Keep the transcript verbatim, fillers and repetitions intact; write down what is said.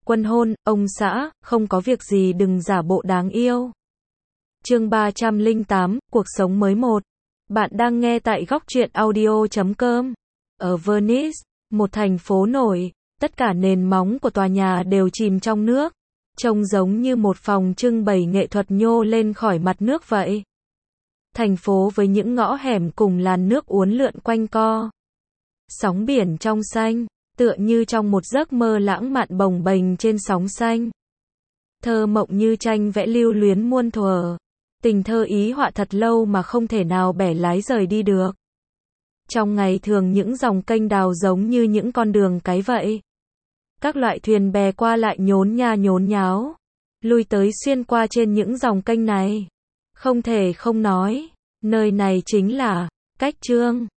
Quân hôn, ông xã, không có việc gì đừng giả bộ đáng yêu. Chương ba trăm lẻ tám, cuộc sống mới một. Bạn đang nghe tại góc truyện audio chấm com. Ở Venice, một thành phố nổi, tất cả nền móng của tòa nhà đều chìm trong nước, trông giống như một phòng trưng bày nghệ thuật nhô lên khỏi mặt nước vậy. Thành phố với những ngõ hẻm cùng làn nước uốn lượn quanh co. Sóng biển trong xanh, tựa như trong một giấc mơ lãng mạn bồng bềnh trên sóng xanh. Thơ mộng như tranh vẽ lưu luyến muôn thuở. Tình thơ ý họa thật lâu mà không thể nào bẻ lái rời đi được. Trong ngày thường những dòng kênh đào giống như những con đường cái vậy. Các loại thuyền bè qua lại nhốn nha nhốn nháo, lui tới xuyên qua trên những dòng kênh này. Không thể không nói, nơi này chính là Cách Trương.